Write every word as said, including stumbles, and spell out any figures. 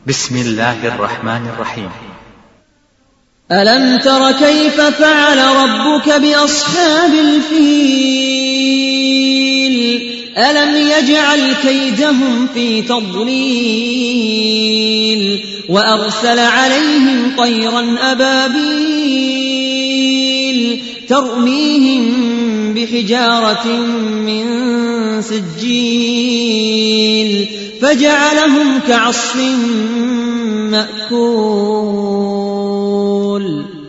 بسم الله الرحمن الرحيم. ألم تر كيف فعل ربك بأصحاب الفيل ألم يجعل كيدهم في تضليل وأرسل عليهم طيرا أبابيل ترميهم بحجارة من سجيل فجعلهم كعصف مأكول.